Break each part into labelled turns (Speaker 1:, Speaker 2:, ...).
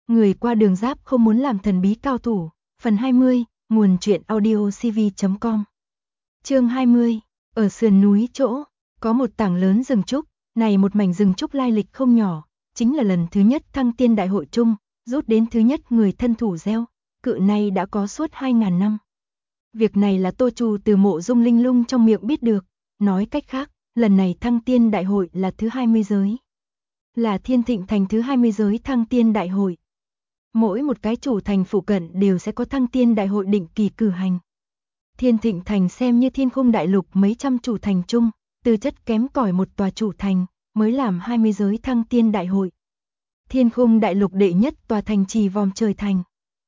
Speaker 1: Người qua đường giáp không muốn làm thần bí cao thủ. Phần 20, nguồn truyện audiocv.com. Chương 20, ở sườn núi chỗ, có một tảng lớn rừng trúc, này một mảnh rừng trúc lai lịch không nhỏ, chính là lần thứ nhất Thăng Tiên Đại hội chung, rút đến thứ nhất người thân thủ gieo, cự này đã có suốt 2000 năm. Việc này là Tô Trù từ Mộ Dung Linh Lung trong miệng biết được, nói cách khác, lần này Thăng Tiên Đại hội là thứ 20 giới. Là Thiên Thịnh Thành thứ 20 giới Thăng Tiên Đại hội. Mỗi một cái chủ thành phụ cận đều sẽ có Thăng Tiên Đại hội định kỳ cử hành. Thiên Thịnh Thành xem như Thiên Khung Đại Lục mấy trăm chủ thành chung, tư chất kém cỏi một tòa chủ thành, mới làm 20 giới Thăng Tiên Đại hội. Thiên Khung Đại Lục đệ nhất tòa thành trì Vòm Trời Thành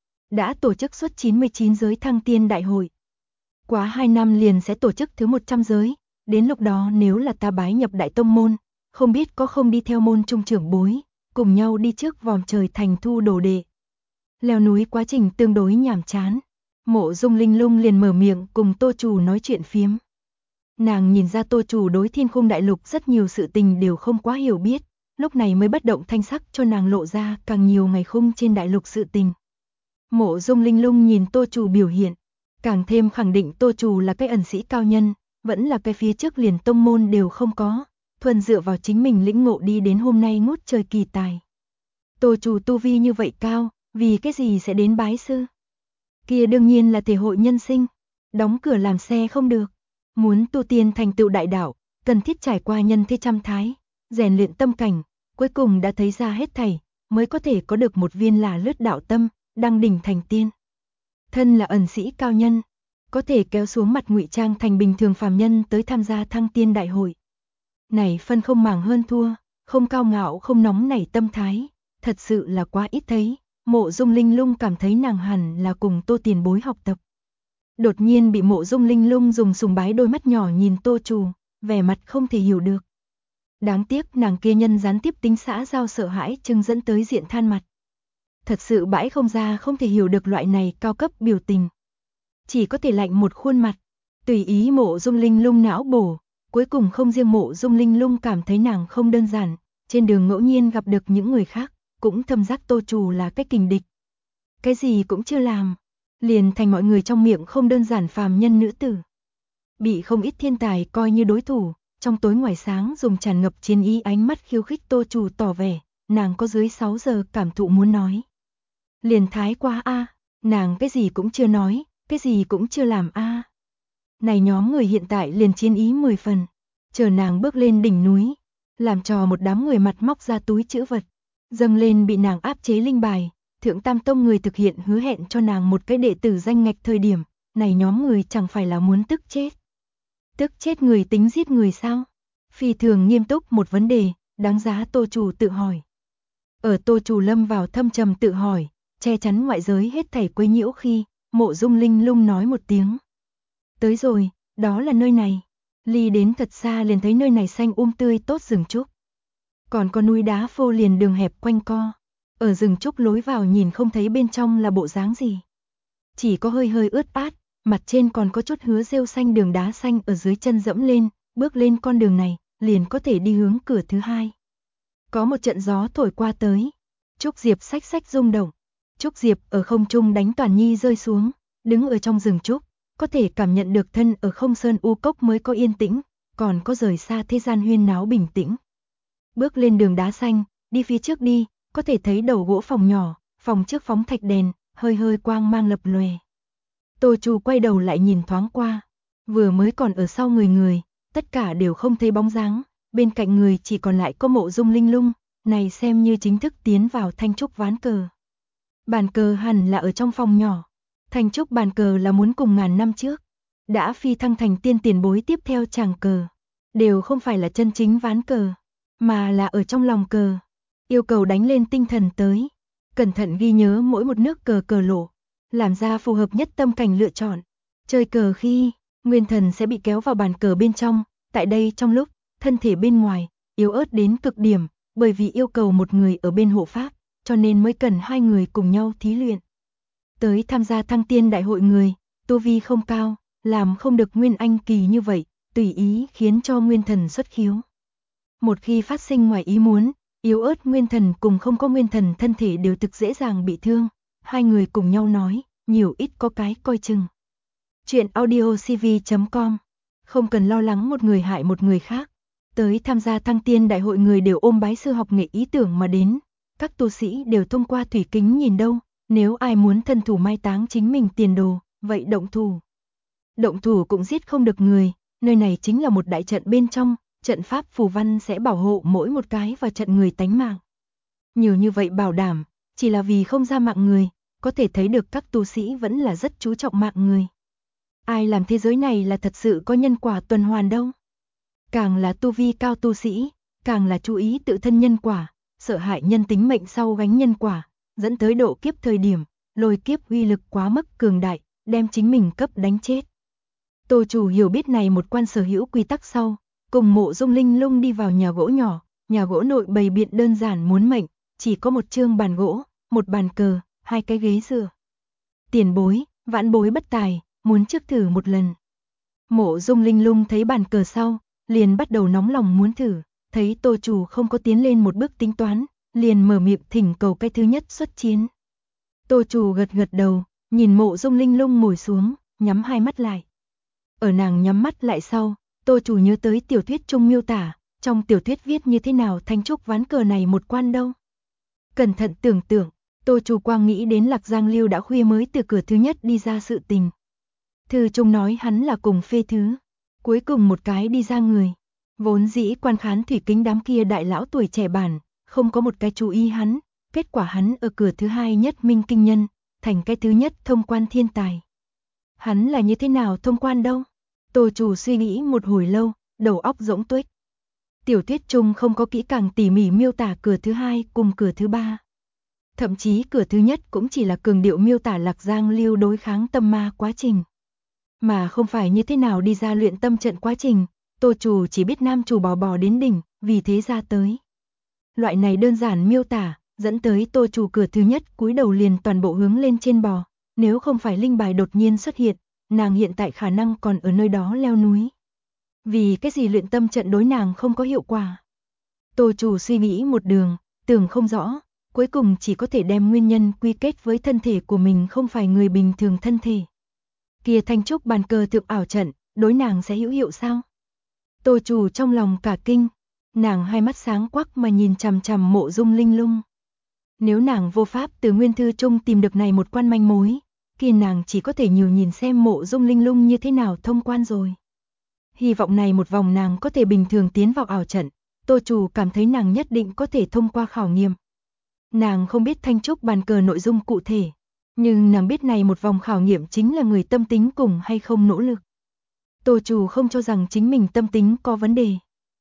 Speaker 1: đã tổ chức suốt 99 giới Thăng Tiên Đại hội. Quá 2 năm liền sẽ tổ chức thứ 100 giới, đến lúc đó nếu là ta bái nhập Đại Tông Môn, không biết có không đi theo môn trung trưởng bối, cùng nhau đi trước Vòm Trời Thành thu đồ đệ. Leo núi quá trình tương đối nhàm chán, Mộ Dung Linh Lung liền mở miệng cùng Tô Trù nói chuyện phiếm. Nàng nhìn ra Tô Trù đối Thiên Khung Đại Lục rất nhiều sự tình đều không quá hiểu biết, lúc này mới bất động thanh sắc cho nàng lộ ra càng nhiều ngày khung trên đại lục sự tình. Mộ Dung Linh Lung nhìn Tô Trù biểu hiện, càng thêm khẳng định Tô Trù là cái ẩn sĩ cao nhân, vẫn là cái phía trước liền tông môn đều không có, thuần dựa vào chính mình lĩnh ngộ đi đến hôm nay ngút trời kỳ tài. Tô Trù tu vi như vậy cao, vì cái gì sẽ đến bái sư? Kia đương nhiên là thể hội nhân sinh, đóng cửa làm xe không được, muốn tu tiên thành tựu đại đạo, cần thiết trải qua nhân thế trăm thái, rèn luyện tâm cảnh, cuối cùng đã thấy ra hết thảy, mới có thể có được một viên là lướt đạo tâm, đăng đỉnh thành tiên. Thân là ẩn sĩ cao nhân, có thể kéo xuống mặt ngụy trang thành bình thường phàm nhân tới tham gia Thăng Tiên Đại hội. Này phân không màng hơn thua, không cao ngạo không nóng nảy tâm thái, thật sự là quá ít thấy. Mộ Dung Linh Lung cảm thấy nàng hẳn là cùng Tô tiền bối học tập. Đột nhiên bị Mộ Dung Linh Lung dùng sùng bái đôi mắt nhỏ nhìn Tô Trù, vẻ mặt không thể hiểu được. Đáng tiếc nàng kia nhân gián tiếp tính xã giao sợ hãi chừng dẫn tới diện than mặt. Thật sự bãi không ra không thể hiểu được loại này cao cấp biểu tình. Chỉ có thể lạnh một khuôn mặt, tùy ý Mộ Dung Linh Lung não bổ, cuối cùng không riêng Mộ Dung Linh Lung cảm thấy nàng không đơn giản, trên đường ngẫu nhiên gặp được những người khác, cũng thâm giác Tô Trù là cái kình địch. Cái gì cũng chưa làm, liền thành mọi người trong miệng không đơn giản phàm nhân nữ tử. Bị không ít thiên tài coi như đối thủ, trong tối ngoài sáng dùng tràn ngập chiến ý ánh mắt khiêu khích Tô Trù tỏ vẻ, nàng có dưới 6 giờ cảm thụ muốn nói. Liền thái quá a, nàng cái gì cũng chưa nói, cái gì cũng chưa làm a. Này nhóm người hiện tại liền chiến ý 10 phần, chờ nàng bước lên đỉnh núi, làm trò một đám người mặt móc ra túi trữ vật, dâng lên bị nàng áp chế linh bài, Thượng Tam Tông người thực hiện hứa hẹn cho nàng một cái đệ tử danh ngạch thời điểm, này nhóm người chẳng phải là muốn tức chết. Tức chết người tính giết người sao? Phi thường nghiêm túc một vấn đề, đáng giá Tô Trù tự hỏi. Ở Tô Trù lâm vào thâm trầm tự hỏi, che chắn ngoại giới hết thảy quấy nhiễu khi, Mộ Dung Linh Lung nói một tiếng. Tới rồi, đó là nơi này. Ly đến thật xa liền thấy nơi này xanh tươi tốt rừng trúc. Còn có núi đá phô liền đường hẹp quanh co. Ở rừng trúc lối vào nhìn không thấy bên trong là bộ dáng gì. Chỉ có hơi hơi ướt át, mặt trên còn có chút hứa rêu xanh đường đá xanh ở dưới chân dẫm lên, bước lên con đường này, liền có thể đi hướng cửa thứ hai. Có một trận gió thổi qua tới. Trúc diệp xách xách rung động. Trúc diệp ở không trung đánh toàn nhi rơi xuống, đứng ở trong rừng trúc, có thể cảm nhận được thân ở không sơn u cốc mới có yên tĩnh, còn có rời xa thế gian huyên náo bình tĩnh. Bước lên đường đá xanh, đi phía trước đi, có thể thấy đầu gỗ phòng nhỏ, phòng trước phóng thạch đèn, hơi hơi quang mang lập lòe. Tô Trù quay đầu lại nhìn thoáng qua, vừa mới còn ở sau người, tất cả đều không thấy bóng dáng, bên cạnh người chỉ còn lại có Mộ Dung Linh Lung, này xem như chính thức tiến vào thanh trúc ván cờ. Bàn cờ hẳn là ở trong phòng nhỏ, thanh trúc bàn cờ là muốn cùng ngàn năm trước, đã phi thăng thành tiên tiền bối tiếp theo chàng cờ, đều không phải là chân chính ván cờ, mà là ở trong lòng cờ. Yêu cầu đánh lên tinh thần tới, cẩn thận ghi nhớ mỗi một nước cờ cờ lộ, làm ra phù hợp nhất tâm cảnh lựa chọn. Chơi cờ khi, nguyên thần sẽ bị kéo vào bàn cờ bên trong, tại đây trong lúc, thân thể bên ngoài, yếu ớt đến cực điểm, bởi vì yêu cầu một người ở bên hộ pháp, cho nên mới cần hai người cùng nhau thí luyện. Tới tham gia Thăng Tiên Đại hội người, tu vi không cao, làm không được nguyên anh kỳ như vậy, tùy ý khiến cho nguyên thần xuất khiếu. Một khi phát sinh ngoài ý muốn, Yếu ớt nguyên thần cùng không có nguyên thần thân thể đều thực dễ dàng bị thương. Hai người cùng nhau nói, nhiều ít có cái coi chừng. Chuyện audiocv.com. Không cần lo lắng một người hại một người khác. Tới tham gia thăng tiên đại hội người đều ôm bái sư học nghệ ý tưởng mà đến. Các tu sĩ đều thông qua thủy kính nhìn đâu, nếu ai muốn thân thủ mai táng chính mình tiền đồ, vậy động thủ. Động thủ cũng giết không được người, nơi này chính là một đại trận bên trong, trận pháp phù văn sẽ bảo hộ mỗi một cái vào trận người tánh mạng. Nhiều như vậy bảo đảm, chỉ là vì không ra mạng người, có thể thấy được các tu sĩ vẫn là rất chú trọng mạng người. Ai làm thế giới này là thật sự có nhân quả tuần hoàn đâu. Càng là tu vi cao tu sĩ, càng là chú ý tự thân nhân quả, sợ hại nhân tính mệnh sau gánh nhân quả, dẫn tới độ kiếp thời điểm, lôi kiếp uy lực quá mức cường đại, đem chính mình cấp đánh chết. Tô chủ hiểu biết này một quan sở hữu quy tắc sau, cùng Mộ Dung Linh Lung đi vào nhà gỗ nhỏ, nhà gỗ nội bày biện đơn giản muốn mệnh, chỉ có một chương bàn gỗ, một bàn cờ, hai cái ghế dựa. Tiền bối, vãn bối bất tài, muốn trước thử một lần. Mộ Dung Linh Lung thấy bàn cờ sau, liền bắt đầu nóng lòng muốn thử, thấy Tô chủ không có tiến lên một bước tính toán, liền mở miệng thỉnh cầu cái thứ nhất xuất chiến. Tô chủ gật gật đầu, nhìn Mộ Dung Linh Lung ngồi xuống, nhắm hai mắt lại. Ở nàng nhắm mắt lại sau, Tô chủ nhớ tới tiểu thuyết chung miêu tả, trong tiểu thuyết viết như thế nào Thanh Trúc ván cờ này một quan đâu. Cẩn thận tưởng tượng, Tô chủ quang nghĩ đến Lạc Giang Lưu đã khuya mới từ cửa thứ nhất đi ra sự tình. Thư chung nói hắn là cùng phê thứ, cuối cùng một cái đi ra người. Vốn dĩ quan khán thủy kính đám kia đại lão tuổi trẻ bản, không có một cái chú ý hắn, kết quả hắn ở cửa thứ hai nhất minh kinh nhân, thành cái thứ nhất thông quan thiên tài. Hắn là như thế nào thông quan đâu? Tô chủ suy nghĩ một hồi lâu, đầu óc rỗng tuếch. Tiểu thuyết chung không có kỹ càng tỉ mỉ miêu tả cửa thứ hai cùng cửa thứ ba. Thậm chí cửa thứ nhất cũng chỉ là cường điệu miêu tả Lạc Giang Lưu đối kháng tâm ma quá trình. Mà không phải như thế nào đi ra luyện tâm trận quá trình, Tô chủ chỉ biết nam chủ bò đến đỉnh, vì thế ra tới. Loại này đơn giản miêu tả, dẫn tới Tô chủ cửa thứ nhất cúi đầu liền toàn bộ hướng lên trên bò, nếu không phải linh bài đột nhiên xuất hiện, nàng hiện tại khả năng còn ở nơi đó leo núi. Vì cái gì luyện tâm trận đối nàng không có hiệu quả? Tô chủ suy nghĩ một đường, tưởng không rõ, cuối cùng chỉ có thể đem nguyên nhân quy kết với thân thể của mình không phải người bình thường thân thể. Kia Thanh Trúc bàn cờ thượng ảo trận, đối nàng sẽ hữu hiệu sao? Tô chủ trong lòng cả kinh, nàng hai mắt sáng quắc mà nhìn chằm chằm Mộ Dung Linh Lung. Nếu nàng vô pháp từ nguyên thư chung tìm được này một quan manh mối, kia nàng chỉ có thể nhiều nhìn xem Mộ Dung Linh Lung như thế nào thông quan rồi. Hy vọng này một vòng nàng có thể bình thường tiến vào ảo trận, Tô chủ cảm thấy nàng nhất định có thể thông qua khảo nghiệm. Nàng không biết Thanh Trúc bàn cờ nội dung cụ thể, nhưng nàng biết này một vòng khảo nghiệm chính là người tâm tính cùng hay không nỗ lực. Tô chủ không cho rằng chính mình tâm tính có vấn đề.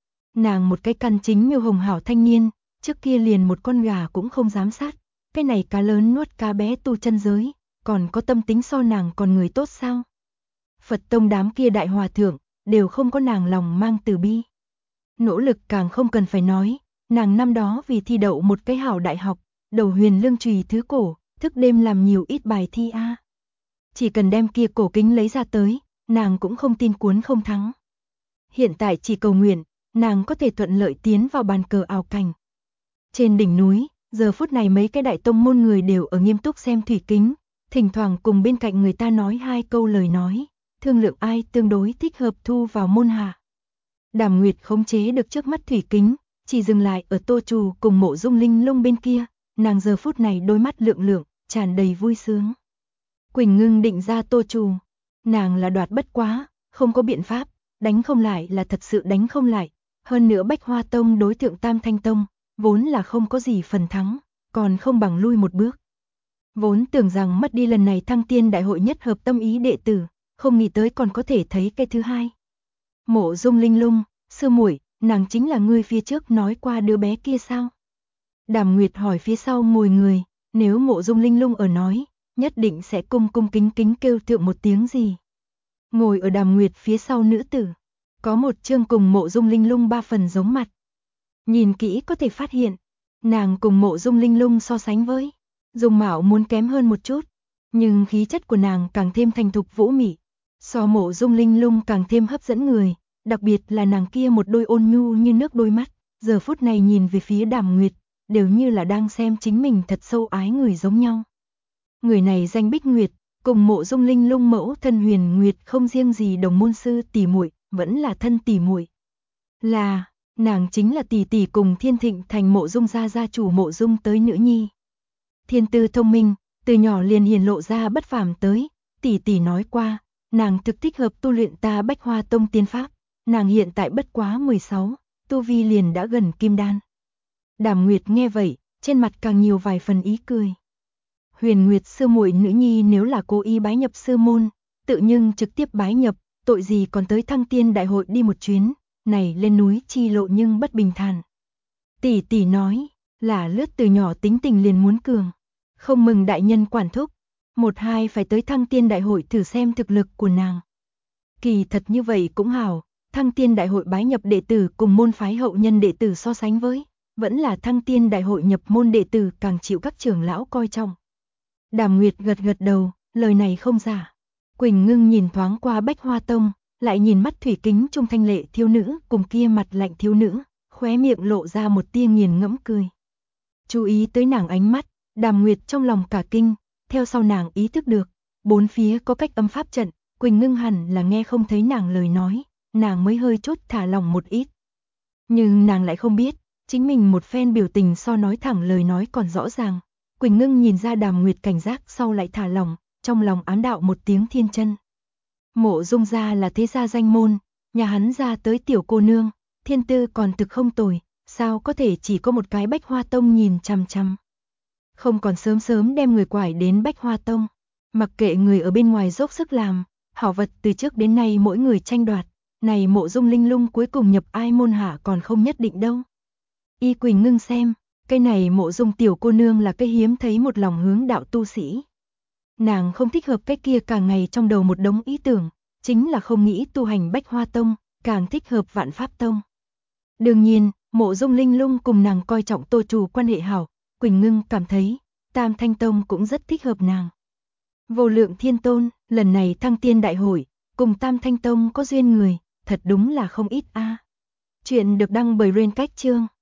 Speaker 1: Nàng một cái căn chính miêu hồng hảo thanh niên, trước kia liền một con gà cũng không dám sát, cái này cá lớn nuốt cá bé tu chân giới, còn có tâm tính so nàng còn người tốt sao? Phật tông đám kia đại hòa thượng, đều không có nàng lòng mang từ bi. Nỗ lực càng không cần phải nói, nàng năm đó vì thi đậu một cái hảo đại học, đầu huyền lương trùy thứ cổ, thức đêm làm nhiều ít bài thi a. Chỉ cần đem kia cổ kính lấy ra tới, nàng cũng không tin cuốn không thắng. Hiện tại chỉ cầu nguyện, nàng có thể thuận lợi tiến vào bàn cờ ảo cảnh. Trên đỉnh núi, giờ phút này mấy cái đại tông môn người đều ở nghiêm túc xem thủy kính, thỉnh thoảng cùng bên cạnh người ta nói hai câu lời nói, thương lượng ai tương đối thích hợp thu vào môn hạ. Đàm Nguyệt khống chế được trước mắt thủy kính, chỉ dừng lại ở Tô chủ cùng Mộ Dung Linh Lung bên kia, nàng giờ phút này đôi mắt lượng lượng, tràn đầy vui sướng. Quỳnh Ngưng định ra Tô chủ, nàng là đoạt bất quá, không có biện pháp, đánh không lại là thật sự đánh không lại, hơn nữa Bách Hoa Tông đối thượng Tam Thanh Tông, vốn là không có gì phần thắng, còn không bằng lui một bước. Vốn tưởng rằng mất đi lần này thăng tiên đại hội nhất hợp tâm ý đệ tử, không nghĩ tới còn có thể thấy cái thứ hai. Mộ Dung Linh Lung, sư muội, nàng chính là ngươi phía trước nói qua đứa bé kia sao? Đàm Nguyệt hỏi phía sau ngồi người, nếu Mộ Dung Linh Lung ở nói, nhất định sẽ cung cung kính kính kêu thượng một tiếng gì. Ngồi ở Đàm Nguyệt phía sau nữ tử, có một chương cùng Mộ Dung Linh Lung ba phần giống mặt. Nhìn kỹ có thể phát hiện, nàng cùng Mộ Dung Linh Lung so sánh với Dung mạo muốn kém hơn một chút, nhưng khí chất của nàng càng thêm thành thục vũ mị, so Mộ Dung Linh Lung càng thêm hấp dẫn người, đặc biệt là nàng kia một đôi ôn nhu như nước đôi mắt, giờ phút này nhìn về phía Đàm Nguyệt, đều như là đang xem chính mình thật sâu ái người giống nhau. Người này danh Bích Nguyệt, cùng Mộ Dung Linh Lung mẫu thân Huyền Nguyệt không riêng gì đồng môn sư tỷ muội, vẫn là thân tỷ muội. Là, nàng chính là tỷ tỷ cùng Thiên Thịnh thành Mộ Dung gia chủ Mộ Dung tới nữ nhi. Thiên tư thông minh, từ nhỏ liền hiển lộ ra bất phàm tới, tỷ tỷ nói qua, nàng thực thích hợp tu luyện ta Bách Hoa Tông tiên pháp, nàng hiện tại bất quá 16, tu vi liền đã gần kim đan. Đàm Nguyệt nghe vậy, trên mặt càng nhiều vài phần ý cười. Huyền Nguyệt sư muội nữ nhi nếu là cố ý bái nhập sư môn, tự nhưng trực tiếp bái nhập, tội gì còn tới Thăng Tiên đại hội đi một chuyến, này lên núi chi lộ nhưng bất bình thản. Tỷ tỷ nói, là lướt từ nhỏ tính tình liền muốn cường, không mừng đại nhân quản thúc, một hai phải tới Thăng Tiên đại hội thử xem thực lực của nàng. Kỳ thật như vậy cũng hảo, Thăng Tiên đại hội bái nhập đệ tử cùng môn phái hậu nhân đệ tử so sánh với, vẫn là Thăng Tiên đại hội nhập môn đệ tử càng chịu các trưởng lão coi trọng. Đàm Nguyệt gật gật đầu, lời này không giả. Quỳnh Ngưng nhìn thoáng qua Bách Hoa Tông, lại nhìn mắt thủy kính trung thanh lệ thiếu nữ cùng kia mặt lạnh thiếu nữ, khóe miệng lộ ra một tia nghiền ngẫm cười. Chú ý tới nàng ánh mắt, Đàm Nguyệt trong lòng cả kinh, theo sau nàng ý thức được, bốn phía có cách âm pháp trận, Quỳnh Ngưng hẳn là nghe không thấy nàng lời nói, nàng mới hơi chốt thả lòng một ít. Nhưng nàng lại không biết, chính mình một phen biểu tình so nói thẳng lời nói còn rõ ràng. Quỳnh Ngưng nhìn ra Đàm Nguyệt cảnh giác sau lại thả lòng, trong lòng ám đạo một tiếng thiên chân. Mộ Dung gia là thế gia danh môn, nhà hắn ra tới tiểu cô nương, thiên tư còn thực không tồi, sao có thể chỉ có một cái Bách Hoa Tông nhìn chằm chằm. Không còn sớm sớm đem người quải đến Bách Hoa Tông, mặc kệ người ở bên ngoài dốc sức làm, hảo vật từ trước đến nay mỗi người tranh đoạt, này Mộ Dung Linh Lung cuối cùng nhập ai môn hạ còn không nhất định đâu. Y Quỳnh Ngưng xem, cái này Mộ Dung tiểu cô nương là cái hiếm thấy một lòng hướng đạo tu sĩ. Nàng không thích hợp cái kia cả ngày trong đầu một đống ý tưởng, chính là không nghĩ tu hành Bách Hoa Tông, càng thích hợp Vạn Pháp Tông. Đương nhiên, Mộ Dung Linh Lung cùng nàng coi trọng Tô Trù quan hệ hảo, Quỳnh Ngưng cảm thấy, Tam Thanh Tông cũng rất thích hợp nàng. Vô Lượng Thiên Tôn, lần này Thăng Tiên đại hội, cùng Tam Thanh Tông có duyên người, thật đúng là không ít a. Chuyện được đăng bởi Rain Cách Chương.